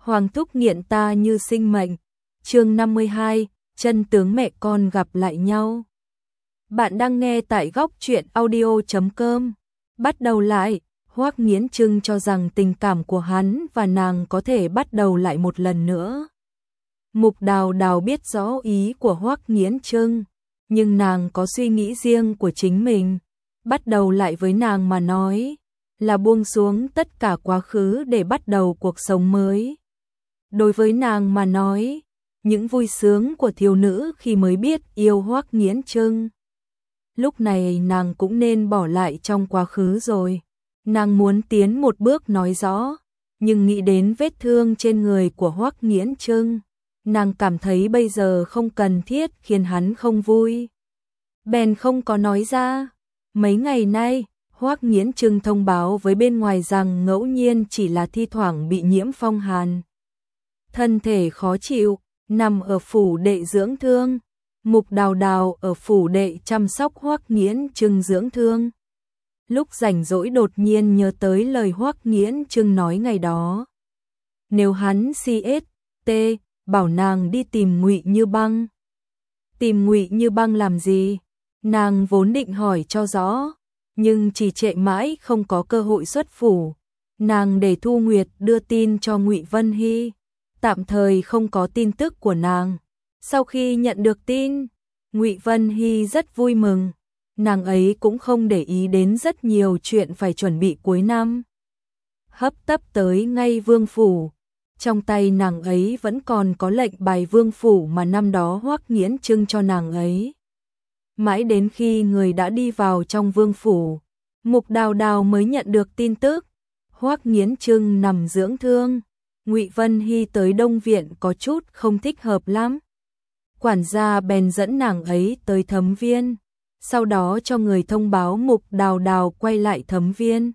Hoàng thúc nghiện ta như sinh mệnh. Chương 52, chân tướng mẹ con gặp lại nhau. Bạn đang nghe tại góc truyện audio.com. Bắt đầu lại, Hoắc Nghiến Trưng cho rằng tình cảm của hắn và nàng có thể bắt đầu lại một lần nữa. Mục Đào Đào biết rõ ý của Hoắc Nghiến Trưng, nhưng nàng có suy nghĩ riêng của chính mình. Bắt đầu lại với nàng mà nói, là buông xuống tất cả quá khứ để bắt đầu cuộc sống mới. Đối với nàng mà nói, những vui sướng của thiếu nữ khi mới biết yêu Hoắc Nghiến Trưng. Lúc này nàng cũng nên bỏ lại trong quá khứ rồi. Nàng muốn tiến một bước nói rõ, nhưng nghĩ đến vết thương trên người của Hoắc Nghiến Trưng, nàng cảm thấy bây giờ không cần thiết khiến hắn không vui. Bèn không có nói ra. Mấy ngày nay, Hoắc Nghiến Trưng thông báo với bên ngoài rằng ngẫu nhiên chỉ là thi thoảng bị nhiễm phong hàn. Thân thể khó chịu, nằm ở phủ đệ dưỡng thương. Mục Đào Đào ở phủ đệ chăm sóc Hoắc Nghiến Trưng dưỡng thương. Lúc rảnh rỗi đột nhiên nhớ tới lời Hoắc Nghiến Trưng nói ngày đó. Nếu hắn CST, bảo nàng đi tìm Ngụy Như Băng. Tìm Ngụy Như Băng làm gì? Nàng vốn định hỏi cho rõ, nhưng chỉ trệ mãi không có cơ hội xuất phủ. Nàng để Thu Nguyệt đưa tin cho Ngụy Vân Hy, tạm thời không có tin tức của nàng. Sau khi nhận được tin, Ngụy Vân Hy rất vui mừng. Nàng ấy cũng không để ý đến rất nhiều chuyện phải chuẩn bị cuối năm. Hấp tấp tới ngay vương phủ. Trong tay nàng ấy vẫn còn có lệnh bài vương phủ mà năm đó Hoắc Nghiến Trưng cho nàng ấy. Mãi đến khi người đã đi vào trong vương phủ, Mục Đào Đào mới nhận được tin tức. Hoắc Nghiến Trưng nằm dưỡng thương. Ngụy Vân Hy tới Đông Viện có chút không thích hợp lắm. Quản gia bèn dẫn nàng ấy tới Thấm Viên, sau đó cho người thông báo Mục Đào Đào quay lại Thấm Viên.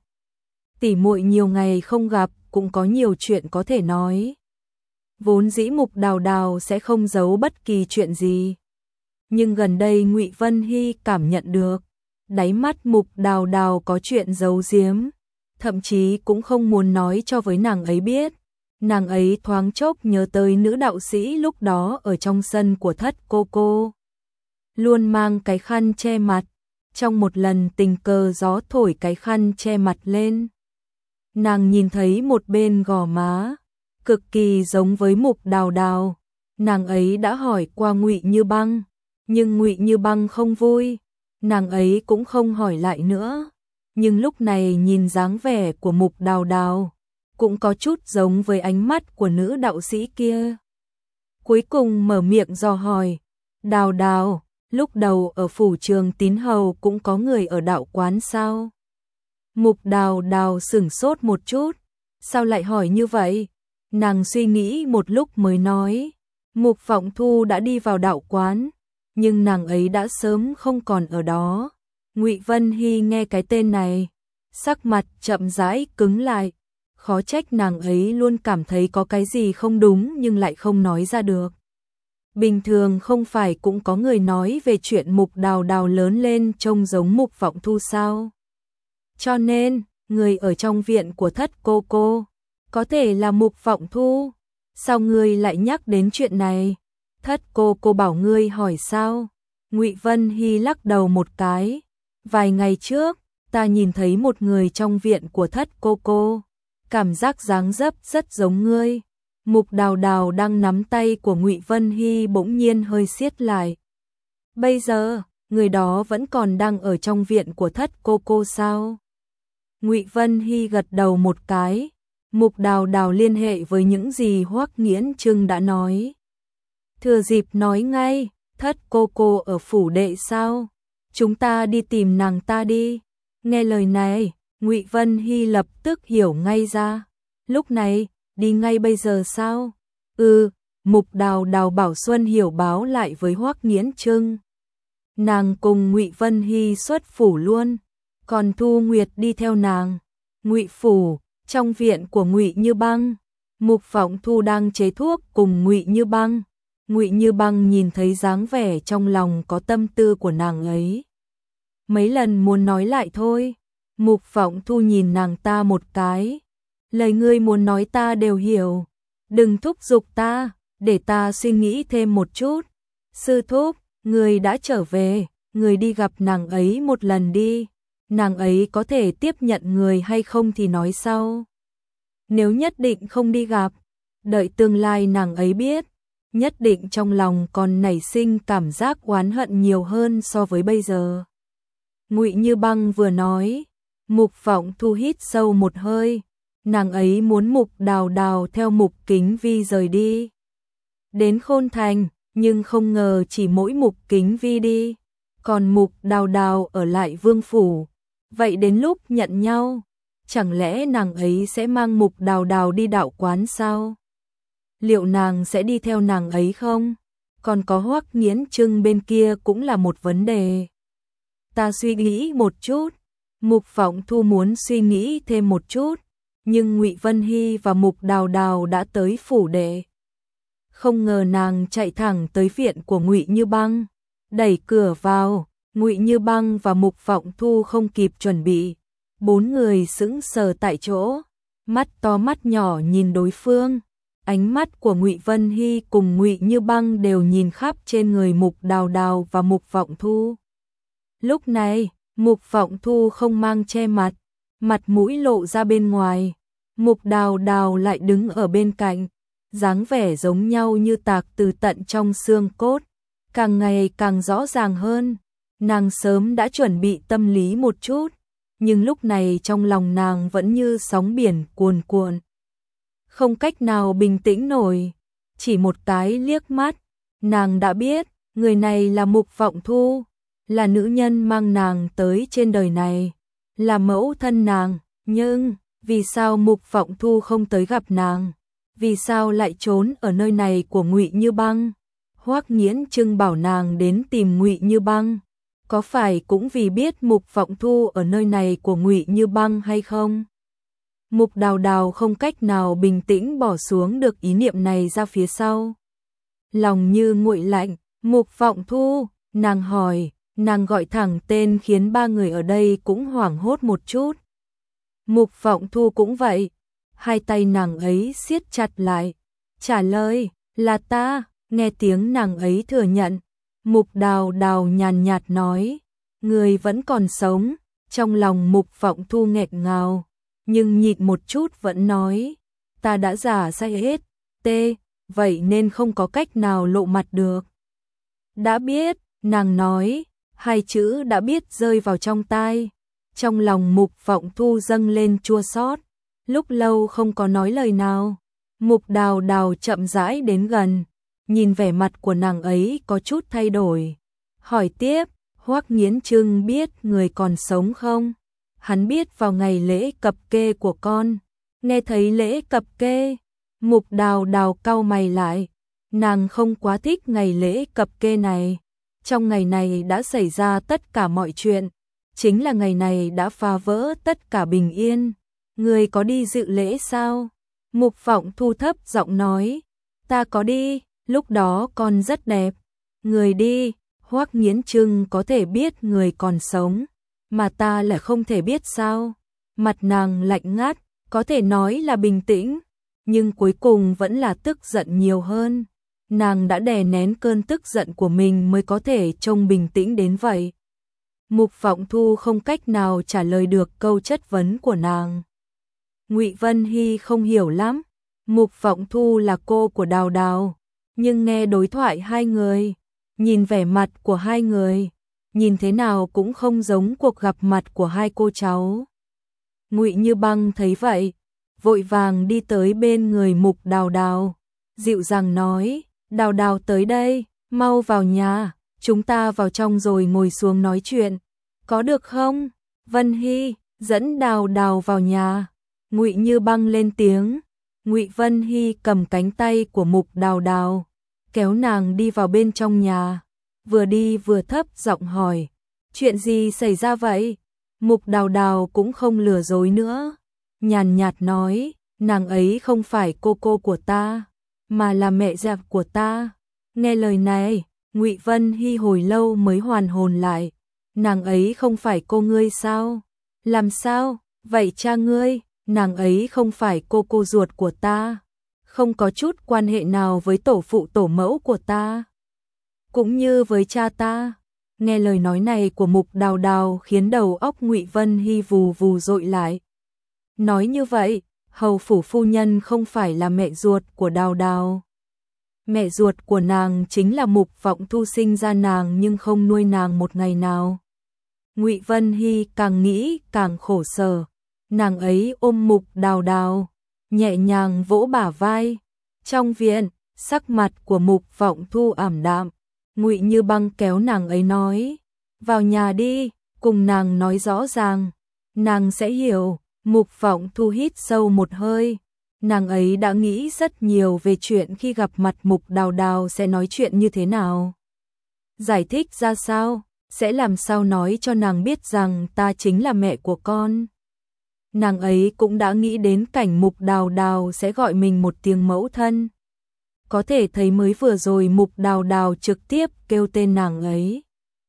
Tỉ muội nhiều ngày không gặp, cũng có nhiều chuyện có thể nói. Vốn dĩ Mục Đào Đào sẽ không giấu bất kỳ chuyện gì, nhưng gần đây Ngụy Vân Hy cảm nhận được, đáy mắt Mục Đào Đào có chuyện giấu giếm, thậm chí cũng không muốn nói cho với nàng ấy biết. Nàng ấy thoáng chốc nhớ tới nữ đạo sĩ lúc đó ở trong sân của Thất Cô Cô, luôn mang cái khăn che mặt. Trong một lần tình cờ gió thổi cái khăn che mặt lên, nàng nhìn thấy một bên gò má cực kỳ giống với Mục Đào Đào. Nàng ấy đã hỏi qua Ngụy Như Băng, nhưng Ngụy Như Băng không vui, nàng ấy cũng không hỏi lại nữa. Nhưng lúc này nhìn dáng vẻ của Mục Đào Đào, cũng có chút giống với ánh mắt của nữ đạo sĩ kia. Cuối cùng mở miệng dò hỏi, Đào Đào, lúc đầu ở phủ Trường Tín Hầu cũng có người ở đạo quán sao? Mục Đào Đào sửng sốt một chút, sao lại hỏi như vậy? Nàng suy nghĩ một lúc mới nói, Mục Vọng Thu đã đi vào đạo quán, nhưng nàng ấy đã sớm không còn ở đó. Ngụy Vân Hy nghe cái tên này, sắc mặt chậm rãi cứng lại. Khó trách nàng ấy luôn cảm thấy có cái gì không đúng nhưng lại không nói ra được. Bình thường không phải cũng có người nói về chuyện Mục Đào Đào lớn lên trông giống Mục Vọng Thu sao? Cho nên, người ở trong viện của Thất Cô Cô có thể là Mục Vọng Thu. Sao ngươi lại nhắc đến chuyện này? Thất Cô Cô bảo ngươi hỏi sao? Ngụy Vân Hy lắc đầu một cái. Vài ngày trước, ta nhìn thấy một người trong viện của Thất Cô Cô, cảm giác dáng dấp rất giống ngươi. Mục Đào Đào đang nắm tay của Ngụy Vân Hy bỗng nhiên hơi siết lại. Bây giờ, người đó vẫn còn đang ở trong viện của Thất Cô Cô sao? Ngụy Vân Hy gật đầu một cái. Mục Đào Đào liên hệ với những gì Hoắc Nghiến Trưng đã nói. Thừa dịp nói ngay, Thất Cô Cô ở phủ đệ sao? Chúng ta đi tìm nàng ta đi. Nghe lời này, Ngụy Vân Hy lập tức hiểu ngay ra. Lúc này, đi ngay bây giờ sao? Mục Đào Đào bảo Xuân Hiểu báo lại với Hoắc Nghiến Trưng. Nàng cùng Ngụy Vân Hy xuất phủ luôn, còn Thu Nguyệt đi theo nàng. Ngụy phủ, trong viện của Ngụy Như Băng, Mục Vọng Thu đang chế thuốc cùng Ngụy Như Băng. Ngụy Như Băng nhìn thấy dáng vẻ trong lòng có tâm tư của nàng ấy, mấy lần muốn nói lại thôi. Mục Vọng Thu nhìn nàng ta một cái. Lời ngươi muốn nói ta đều hiểu. đừng thúc giục ta, để ta suy nghĩ thêm một chút. Sư thúc, người đã trở về, người đi gặp nàng ấy một lần đi. Nàng ấy có thể tiếp nhận người hay không thì nói sau. Nếu nhất định không đi gặp, đợi tương lai nàng ấy biết, nhất định trong lòng còn nảy sinh cảm giác oán hận nhiều hơn so với bây giờ. Ngụy Như Băng vừa nói, Mục Vọng Thu hít sâu một hơi, nàng ấy muốn Mục Đào Đào theo Mục Kính Vi rời đi. Đến Khôn Thành, nhưng không ngờ chỉ mỗi Mục Kính Vi đi, còn Mục Đào Đào ở lại Vương Phủ. Vậy đến lúc nhận nhau, chẳng lẽ nàng ấy sẽ mang Mục Đào Đào đi đạo quán sao? Liệu nàng sẽ đi theo nàng ấy không? Còn có Hoắc Nghiễn Trưng bên kia cũng là một vấn đề. Ta suy nghĩ một chút. Mục Vọng Thu muốn suy nghĩ thêm một chút, nhưng Ngụy Vân Hy và Mục Đào Đào đã tới phủ đệ. Không ngờ nàng chạy thẳng tới viện của Ngụy Như Băng, đẩy cửa vào. Ngụy Như Băng và Mục Vọng Thu không kịp chuẩn bị, bốn người sững sờ tại chỗ, mắt to mắt nhỏ nhìn đối phương. Ánh mắt của Ngụy Vân Hy cùng Ngụy Như Băng đều nhìn khắp trên người Mục Đào Đào và Mục Vọng Thu. Lúc này, Mục Vọng Thu không mang che mặt, mặt mũi lộ ra bên ngoài. Mục Đào Đào lại đứng ở bên cạnh, dáng vẻ giống nhau như tạc từ tận trong xương cốt, càng ngày càng rõ ràng hơn. Nàng sớm đã chuẩn bị tâm lý một chút, nhưng lúc này trong lòng nàng vẫn như sóng biển cuồn cuộn, không cách nào bình tĩnh nổi. Chỉ một cái liếc mắt, nàng đã biết, người này là Mục Vọng Thu, là nữ nhân mang nàng tới trên đời này, là mẫu thân nàng. Nhưng, vì sao Mục Vọng Thu không tới gặp nàng? Vì sao lại trốn ở nơi này của Ngụy Như Băng? Hoắc Nghiễn Trưng bảo nàng đến tìm Ngụy Như Băng, có phải cũng vì biết Mục Vọng Thu ở nơi này của Ngụy Như Băng hay không? Mục Đào Đào không cách nào bình tĩnh bỏ xuống được ý niệm này ra phía sau. Lòng như nguội lạnh. Mục Vọng Thu, nàng hỏi, nàng gọi thẳng tên khiến ba người ở đây cũng hoảng hốt một chút. Mục Vọng Thu cũng vậy, hai tay nàng ấy siết chặt lại, trả lời, là ta. Nghe tiếng nàng ấy thừa nhận, Mục Đào Đào nhàn nhạt nói, người vẫn còn sống. Trong lòng Mục Vọng Thu nghẹn ngào, nhưng nhịn một chút vẫn nói, ta đã giả sai hết, vậy nên không có cách nào lộ mặt được. Đã biết, nàng nói, hai chữ đã biết rơi vào trong tai. Trong lòng Mục Vọng Thu dâng lên chua xót, lúc lâu không có nói lời nào. Mục Đào Đào chậm rãi đến gần, nhìn vẻ mặt của nàng ấy có chút thay đổi, hỏi tiếp, Hoắc Nghiễn Trưng biết người còn sống không? Hắn biết vào ngày lễ cập kê của con. Nghe thấy lễ cập kê, Mục Đào Đào cau mày lại, nàng không quá thích ngày lễ cập kê này. Trong ngày này đã xảy ra tất cả mọi chuyện, chính là ngày này đã phá vỡ tất cả bình yên. Người có đi dự lễ sao? Mục Vọng Thu thấp giọng nói, ta có đi, lúc đó con rất đẹp. Người đi. Hoắc Nghiễn Trưng có thể biết người còn sống, mà ta lại không thể biết sao? Mặt nàng lạnh ngắt, có thể nói là bình tĩnh, nhưng cuối cùng vẫn là tức giận nhiều hơn. Nàng đã đè nén cơn tức giận của mình mới có thể trông bình tĩnh đến vậy. Mục Vọng Thu không cách nào trả lời được câu chất vấn của nàng. Ngụy Vân Hy không hiểu lắm, Mục Vọng Thu là cô của Đào Đào, nhưng nghe đối thoại hai người, nhìn vẻ mặt của hai người, nhìn thế nào cũng không giống cuộc gặp mặt của hai cô cháu. Ngụy Như Băng thấy vậy, vội vàng đi tới bên người Mục Đào Đào, dịu dàng nói, Đào Đào tới đây, mau vào nhà, chúng ta vào trong rồi ngồi xuống nói chuyện, có được không? Vân Hy, dẫn Đào Đào vào nhà. Ngụy Như Băng lên tiếng. Ngụy Vân Hy cầm cánh tay của Mục Đào Đào, kéo nàng đi vào bên trong nhà, vừa đi vừa thấp giọng hỏi, chuyện gì xảy ra vậy? Mục Đào Đào cũng không lừa dối nữa, nhàn nhạt nói, nàng ấy không phải cô của ta, mà là mẹ già của ta. Nghe lời này, Ngụy Vân Hy hồi lâu mới hoàn hồn lại, nàng ấy không phải cô ngươi sao? Làm sao? Vậy cha ngươi, nàng ấy không phải cô ruột của ta. không có chút quan hệ nào với tổ phụ tổ mẫu của ta, cũng như với cha ta. Nghe lời nói này của Mục Đào Đào khiến đầu óc Ngụy Vân Hy vù vù dội lại. Nói như vậy, hầu phủ phu nhân không phải là mẹ ruột của Đào Đào. Mẹ ruột của nàng chính là Mục Vọng Thu sinh ra nàng nhưng không nuôi nàng một ngày nào. Ngụy Vân Hy càng nghĩ càng khổ sở. Nàng ấy ôm Mục Đào Đào, nhẹ nhàng vỗ bả vai. Trong viện, sắc mặt của Mục Vọng Thu ảm đạm. Ngụy Như Băng kéo nàng ấy nói, vào nhà đi, cùng nàng nói rõ ràng, nàng sẽ hiểu. Mục Vọng Thu hít sâu một hơi, nàng ấy đã nghĩ rất nhiều về chuyện khi gặp mặt Mục Đào Đào sẽ nói chuyện như thế nào. Giải thích ra sao, sẽ làm sao nói cho nàng biết rằng ta chính là mẹ của con. Nàng ấy cũng đã nghĩ đến cảnh Mục Đào Đào sẽ gọi mình một tiếng mẫu thân. Có thể thấy mới vừa rồi Mục Đào Đào trực tiếp kêu tên nàng ấy.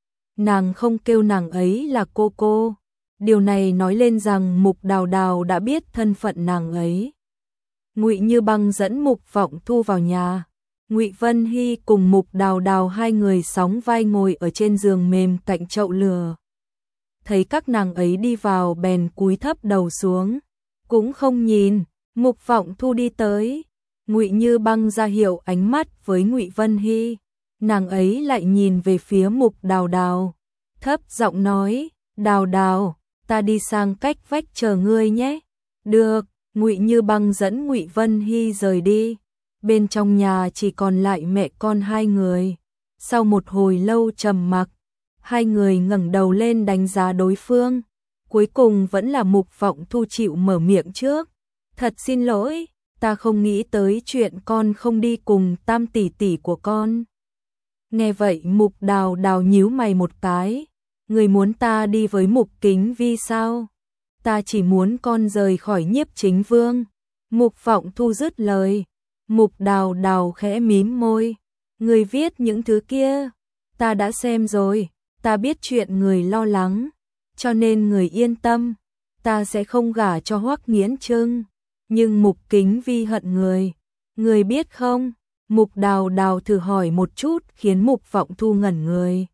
Nàng không kêu nàng ấy là cô. Điều này nói lên rằng Mục Đào Đào đã biết thân phận nàng ấy. Ngụy Như Băng dẫn Mục Vọng Thu vào nhà. Ngụy Vân Hy cùng Mục Đào Đào hai người sóng vai ngồi ở trên giường mềm cạnh chậu lửa. Thấy các nàng ấy đi vào bèn cúi thấp đầu xuống, cũng không nhìn. Mục Vọng Thu đi tới, Ngụy Như Băng ra hiệu ánh mắt với Ngụy Vân Hy, nàng ấy lại nhìn về phía Mục Đào Đào, thấp giọng nói, Đào Đào, ta đi sang cách vách chờ ngươi nhé. Được. Ngụy Như Băng dẫn Ngụy Vân Hy rời đi. Bên trong nhà chỉ còn lại mẹ con hai người. Sau một hồi lâu trầm mặc, hai người ngẩng đầu lên đánh giá đối phương. Cuối cùng vẫn là Mục Vọng Thu chịu mở miệng trước. Thật xin lỗi, ta không nghĩ tới chuyện con không đi cùng Tam tỷ tỷ của con. Nghe vậy Mục Đào Đào nhíu mày một cái. Người muốn ta đi với Mục Kính Vi sao? Ta chỉ muốn con rời khỏi Nhiếp Chính Vương. Mục Vọng Thu dứt lời. Mục Đào Đào khẽ mím môi. Người viết những thứ kia, ta đã xem rồi, ta biết chuyện người lo lắng, cho nên người yên tâm, ta sẽ không gả cho Hoắc Nghiễn Trưng. Nhưng Mục Kính Vi hận người biết không? Mục Đào Đào thử hỏi một chút khiến Mục Vọng Thu ngẩn người.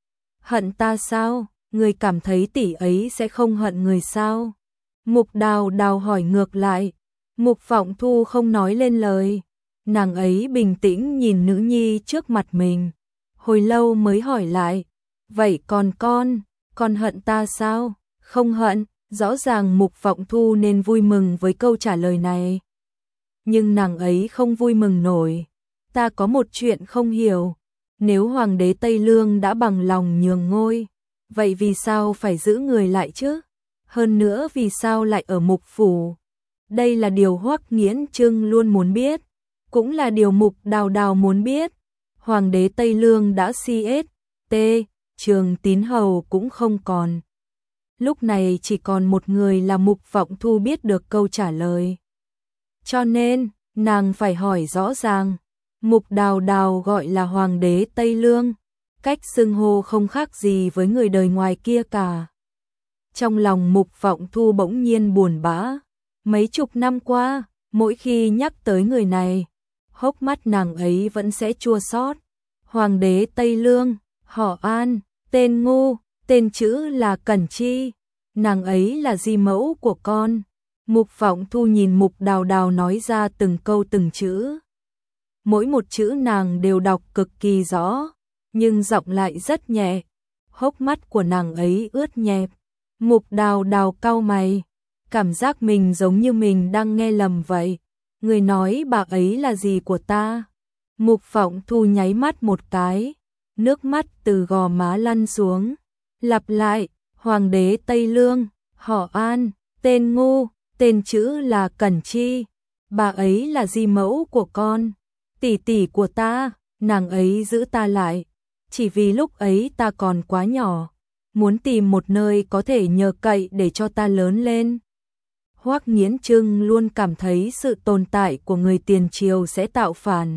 Hận ta sao? Người cảm thấy tỷ ấy sẽ không hận người sao? Mục Đào Đào hỏi ngược lại. Mục Vọng Thu không nói lên lời. Nàng ấy bình tĩnh nhìn nữ nhi trước mặt mình. Hồi lâu mới hỏi lại. Vậy còn con hận ta sao? Không hận, rõ ràng Mục Vọng Thu nên vui mừng với câu trả lời này. Nhưng nàng ấy không vui mừng nổi. Ta có một chuyện không hiểu. Nếu Hoàng đế Tây Lương đã bằng lòng nhường ngôi, vậy vì sao phải giữ người lại chứ? Hơn nữa vì sao lại ở Mục phủ? Đây là điều Hoắc Nghiễn Trưng luôn muốn biết, cũng là điều Mục Đào Đào muốn biết. Hoàng đế Tây Lương đã CST, Trường Tín Hầu cũng không còn. Lúc này chỉ còn một người là Mục Vọng Thu biết được câu trả lời. Cho nên, nàng phải hỏi rõ ràng. Mục Đào Đào gọi là Hoàng đế Tây Lương, cách xưng hô không khác gì với người đời ngoài kia cả. Trong lòng Mục Vọng Thu bỗng nhiên buồn bã. Mấy chục năm qua, mỗi khi nhắc tới người này, hốc mắt nàng ấy vẫn sẽ chua xót. Hoàng đế Tây Lương, họ An, tên ngu, tên chữ là Cẩn Chi. Nàng ấy là di mẫu của con. Mục Vọng Thu nhìn Mục Đào Đào nói ra từng câu từng chữ. Mỗi một chữ nàng đều đọc cực kỳ rõ, nhưng giọng lại rất nhẹ. Hốc mắt của nàng ấy ướt nhẹp. Mục Đào Đào cau mày, cảm giác mình giống như mình đang nghe lầm vậy. Người nói bà ấy là gì của ta? Mục Vọng Thu nháy mắt một cái, nước mắt từ gò má lăn xuống. Lặp lại, Hoàng đế Tây Lương, họ An, tên ngu, tên chữ là Cẩn Chi. Bà ấy là di mẫu của con, tỷ tỷ của ta, nàng ấy giữ ta lại. Chỉ vì lúc ấy ta còn quá nhỏ, muốn tìm một nơi có thể nhờ cậy để cho ta lớn lên. Hoắc Nghiễn Trưng luôn cảm thấy sự tồn tại của người tiền triều sẽ tạo phản.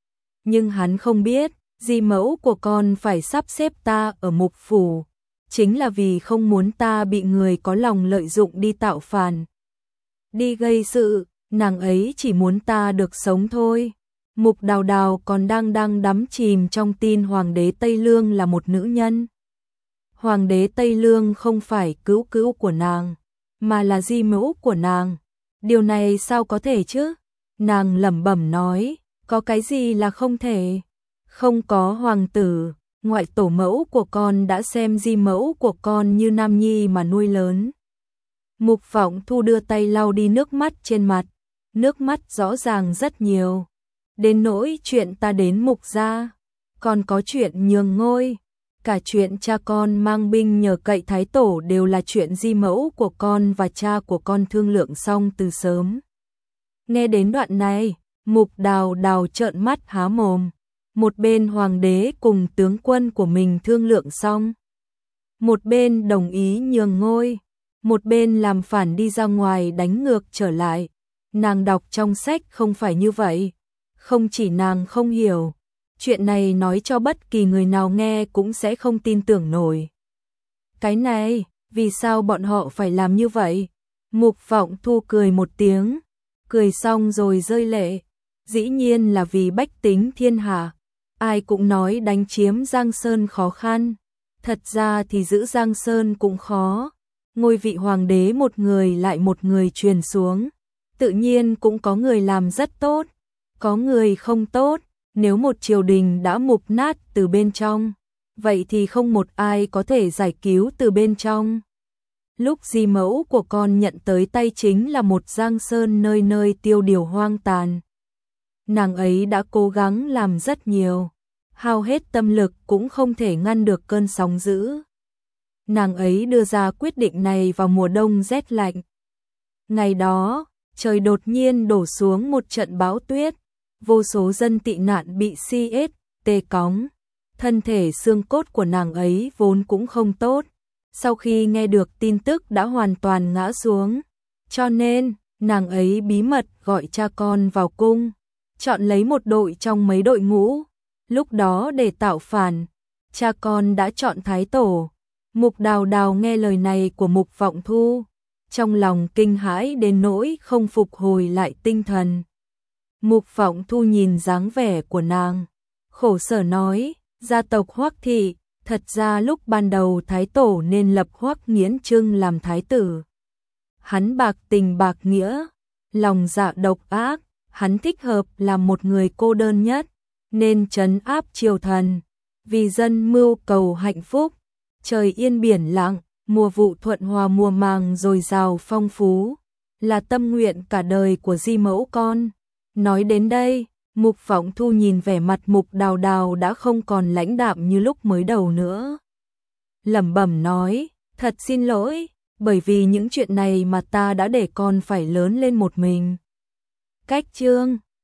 Nhưng hắn không biết, di mẫu của con phải sắp xếp ta ở Mục phủ, chính là vì không muốn ta bị người có lòng lợi dụng đi tạo phản, đi gây sự. nàng ấy chỉ muốn ta được sống thôi. Mục Đào Đào còn đang đắm chìm trong tin Hoàng đế Tây Lương là một nữ nhân. Hoàng đế Tây Lương không phải cứu cứu của nàng, mà là di mẫu của nàng. Điều này sao có thể chứ? Nàng lẩm bẩm nói, có cái gì là không thể? Không có hoàng tử, ngoại tổ mẫu của con đã xem di mẫu của con như nam nhi mà nuôi lớn. Mục Vọng Thu đưa tay lau đi nước mắt trên mặt, nước mắt rõ ràng rất nhiều. Đến nỗi chuyện ta đến Mục gia, còn có chuyện nhường ngôi, cả chuyện cha con mang binh nhờ cậy thái tổ đều là chuyện di mẫu của con và cha của con thương lượng xong từ sớm. Nghe đến đoạn này, Mục Đào Đào trợn mắt há mồm. Một bên hoàng đế cùng tướng quân của mình thương lượng xong, một bên đồng ý nhường ngôi, một bên làm phản đi ra ngoài đánh ngược trở lại. Nàng đọc trong sách không phải như vậy. Không chỉ nàng không hiểu, chuyện này nói cho bất kỳ người nào nghe cũng sẽ không tin tưởng nổi. Cái này, vì sao bọn họ phải làm như vậy? Mục Vọng Thu cười một tiếng, cười xong rồi rơi lệ. Dĩ nhiên là vì bách tính thiên hạ. Ai cũng nói đánh chiếm Giang Sơn khó khăn. Thật ra thì giữ Giang Sơn cũng khó. Ngôi vị hoàng đế một người lại một người truyền xuống. Tự nhiên cũng có người làm rất tốt, có người không tốt. Nếu một triều đình đã mục nát từ bên trong, vậy thì không một ai có thể giải cứu từ bên trong. Lúc di mẫu của con nhận tới tay chính là một Giang Sơn nơi nơi tiêu điều hoang tàn. Nàng ấy đã cố gắng làm rất nhiều, hao hết tâm lực cũng không thể ngăn được cơn sóng dữ. Nàng ấy đưa ra quyết định này vào mùa đông rét lạnh. Ngày đó, trời đột nhiên đổ xuống một trận bão tuyết, vô số dân tị nạn bị tê cóng. Thân thể xương cốt của nàng ấy vốn cũng không tốt, sau khi nghe được tin tức đã hoàn toàn ngã xuống. Cho nên, nàng ấy bí mật gọi cha con vào cung, chọn lấy một đội trong mấy đội ngũ. Lúc đó để tạo phản, cha con đã chọn thái tổ. Mục Đào Đào nghe lời này của Mục Vọng Thu, trong lòng kinh hãi đến nỗi không phục hồi lại tinh thần. Mục Vọng Thu nhìn dáng vẻ của nàng, khổ sở nói, gia tộc Hoắc thị, thật ra lúc ban đầu thái tổ nên lập Hoắc Nghiễn Trưng làm thái tử. Hắn bạc tình bạc nghĩa, lòng dạ độc ác, hắn thích hợp làm một người cô đơn nhất, nên trấn áp triều thần, vì dân mưu cầu hạnh phúc, trời yên biển lặng, mùa vụ thuận hòa mùa màng dồi dào phong phú, là tâm nguyện cả đời của di mẫu con. Nói đến đây, Mục Vọng Thu nhìn vẻ mặt Mục Đào Đào đã không còn lãnh đạm như lúc mới đầu nữa. Lẩm bẩm nói, thật xin lỗi, bởi vì những chuyện này mà ta đã để con phải lớn lên một mình. Cách chương